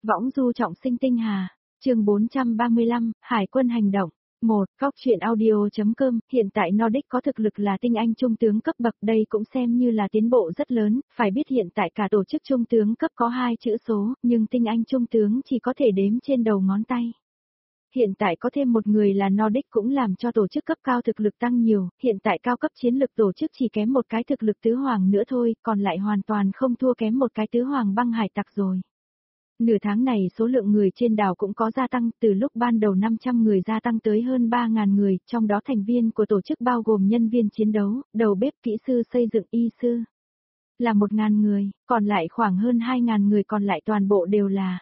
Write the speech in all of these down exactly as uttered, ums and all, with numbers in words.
Võng du trọng sinh tinh hà, chương bốn trăm ba mươi lăm, Hải quân hành động. một. Góc truyện audio.com, hiện tại Nordic có thực lực là tinh anh trung tướng cấp bậc, đây cũng xem như là tiến bộ rất lớn, phải biết hiện tại cả tổ chức trung tướng cấp có hai chữ số, nhưng tinh anh trung tướng chỉ có thể đếm trên đầu ngón tay. Hiện tại có thêm một người là Nordic cũng làm cho tổ chức cấp cao thực lực tăng nhiều, hiện tại cao cấp chiến lực tổ chức chỉ kém một cái thực lực tứ hoàng nữa thôi, còn lại hoàn toàn không thua kém một cái tứ hoàng băng hải tặc rồi. Nửa tháng này số lượng người trên đảo cũng có gia tăng, từ lúc ban đầu năm trăm người gia tăng tới hơn ba nghìn người, trong đó thành viên của tổ chức bao gồm nhân viên chiến đấu, đầu bếp, kỹ sư xây dựng, y sư. Là một nghìn người, còn lại khoảng hơn hai nghìn người còn lại toàn bộ đều là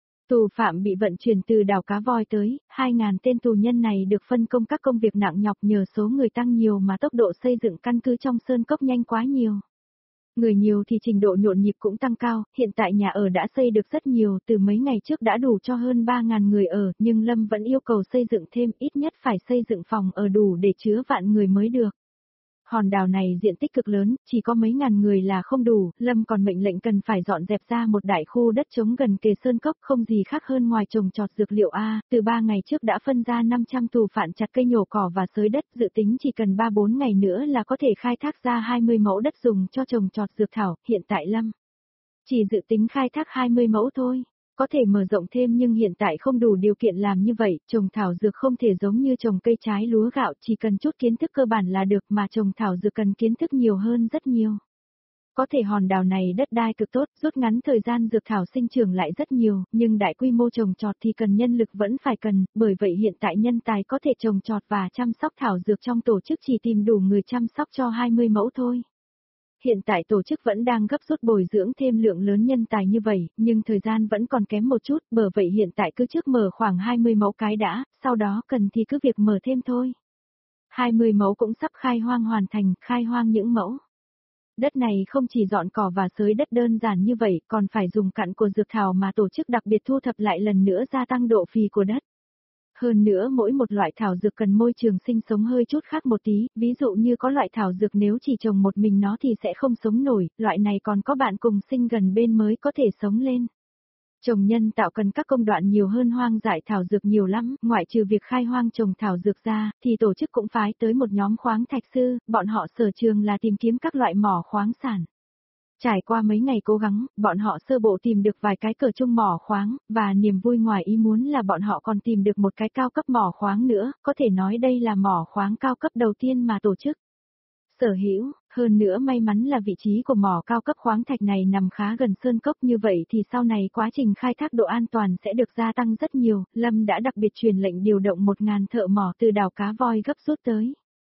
tù phạm bị vận chuyển từ đảo Cá Voi tới, hai nghìn tên tù nhân này được phân công các công việc nặng nhọc nhờ số người tăng nhiều mà tốc độ xây dựng căn cứ trong sơn cốc nhanh quá nhiều. Người nhiều thì trình độ nhộn nhịp cũng tăng cao, hiện tại nhà ở đã xây được rất nhiều, từ mấy ngày trước đã đủ cho hơn ba nghìn người ở, nhưng Lâm vẫn yêu cầu xây dựng thêm, ít nhất phải xây dựng phòng ở đủ để chứa vạn người mới được. Hòn đảo này diện tích cực lớn, chỉ có mấy ngàn người là không đủ, Lâm còn mệnh lệnh cần phải dọn dẹp ra một đại khu đất trống gần kề sơn cốc, không gì khác hơn ngoài trồng trọt dược liệu A, từ ba ngày trước đã phân ra năm trăm tù phạm chặt cây nhổ cỏ và xới đất, dự tính chỉ cần ba bốn ngày nữa là có thể khai thác ra hai mươi mẫu đất dùng cho trồng trọt dược thảo, hiện tại Lâm chỉ dự tính khai thác hai mươi mẫu thôi. Có thể mở rộng thêm nhưng hiện tại không đủ điều kiện làm như vậy, trồng thảo dược không thể giống như trồng cây trái lúa gạo, chỉ cần chút kiến thức cơ bản là được mà trồng thảo dược cần kiến thức nhiều hơn rất nhiều. Có thể hòn đảo này đất đai cực tốt, rút ngắn thời gian dược thảo sinh trưởng lại rất nhiều, nhưng đại quy mô trồng trọt thì cần nhân lực vẫn phải cần, bởi vậy hiện tại nhân tài có thể trồng trọt và chăm sóc thảo dược trong tổ chức chỉ tìm đủ người chăm sóc cho hai mươi mẫu thôi. Hiện tại tổ chức vẫn đang gấp rút bồi dưỡng thêm lượng lớn nhân tài như vậy, nhưng thời gian vẫn còn kém một chút, bởi vậy hiện tại cứ trước mở khoảng hai mươi mẫu cái đã, sau đó cần thì cứ việc mở thêm thôi. hai mươi mẫu cũng sắp khai hoang hoàn thành, khai hoang những mẫu đất này không chỉ dọn cỏ và xới đất đơn giản như vậy, còn phải dùng cặn của dược thảo mà tổ chức đặc biệt thu thập lại lần nữa gia tăng độ phì của đất. Hơn nữa mỗi một loại thảo dược cần môi trường sinh sống hơi chút khác một tí, ví dụ như có loại thảo dược nếu chỉ trồng một mình nó thì sẽ không sống nổi, loại này còn có bạn cùng sinh gần bên mới có thể sống lên. Trồng nhân tạo cần các công đoạn nhiều hơn hoang dại thảo dược nhiều lắm, ngoại trừ việc khai hoang trồng thảo dược ra, thì tổ chức cũng phái tới một nhóm khoáng thạch sư, bọn họ sở trường là tìm kiếm các loại mỏ khoáng sản. Trải qua mấy ngày cố gắng, bọn họ sơ bộ tìm được vài cái cỡ trung mỏ khoáng, và niềm vui ngoài ý muốn là bọn họ còn tìm được một cái cao cấp mỏ khoáng nữa, có thể nói đây là mỏ khoáng cao cấp đầu tiên mà tổ chức sở hữu, hơn nữa may mắn là vị trí của mỏ cao cấp khoáng thạch này nằm khá gần sơn cốc, như vậy thì sau này quá trình khai thác độ an toàn sẽ được gia tăng rất nhiều, Lâm đã đặc biệt truyền lệnh điều động một nghìn thợ mỏ từ đảo Cá Voi gấp rút tới.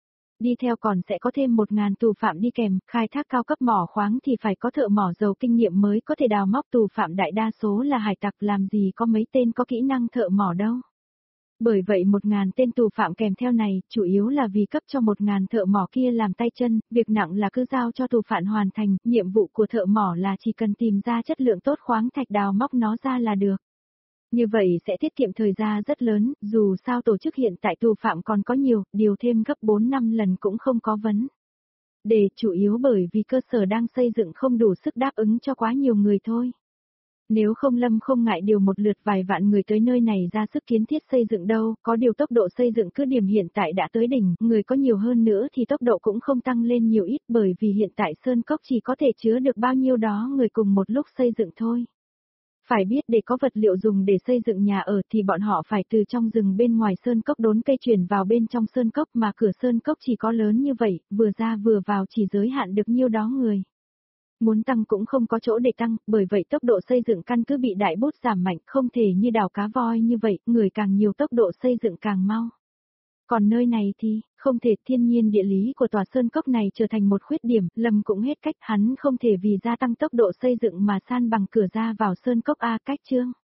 Đi theo còn sẽ có thêm một nghìn tù phạm đi kèm, khai thác cao cấp mỏ khoáng thì phải có thợ mỏ giàu kinh nghiệm mới có thể đào móc, tù phạm đại đa số là hải tặc, làm gì có mấy tên có kỹ năng thợ mỏ đâu. Bởi vậy một nghìn tên tù phạm kèm theo này, chủ yếu là vì cấp cho một nghìn thợ mỏ kia làm tay chân, việc nặng là cứ giao cho tù phạm hoàn thành, nhiệm vụ của thợ mỏ là chỉ cần tìm ra chất lượng tốt khoáng thạch đào móc nó ra là được. Như vậy sẽ tiết kiệm thời gian rất lớn, dù sao tổ chức hiện tại tù phạm còn có nhiều, điều thêm gấp bốn năm lần cũng không có vấn đề, chủ yếu bởi vì cơ sở đang xây dựng không đủ sức đáp ứng cho quá nhiều người thôi. Nếu không Lâm không ngại điều một lượt vài vạn người tới nơi này ra sức kiến thiết xây dựng đâu, có điều tốc độ xây dựng cứ điểm hiện tại đã tới đỉnh, người có nhiều hơn nữa thì tốc độ cũng không tăng lên nhiều ít, bởi vì hiện tại sơn cốc chỉ có thể chứa được bao nhiêu đó người cùng một lúc xây dựng thôi. Phải biết để có vật liệu dùng để xây dựng nhà ở thì bọn họ phải từ trong rừng bên ngoài sơn cốc đốn cây chuyển vào bên trong sơn cốc, mà cửa sơn cốc chỉ có lớn như vậy, vừa ra vừa vào chỉ giới hạn được nhiêu đó người. Muốn tăng cũng không có chỗ để tăng, bởi vậy tốc độ xây dựng căn cứ bị đại bút giảm mạnh, không thể như đảo Cá Voi như vậy, người càng nhiều tốc độ xây dựng càng mau. Còn nơi này thì, không thể, thiên nhiên địa lý của tòa sơn cốc này trở thành một khuyết điểm, Lâm cũng hết cách, hắn không thể vì gia tăng tốc độ xây dựng mà san bằng cửa ra vào sơn cốc A cách chương.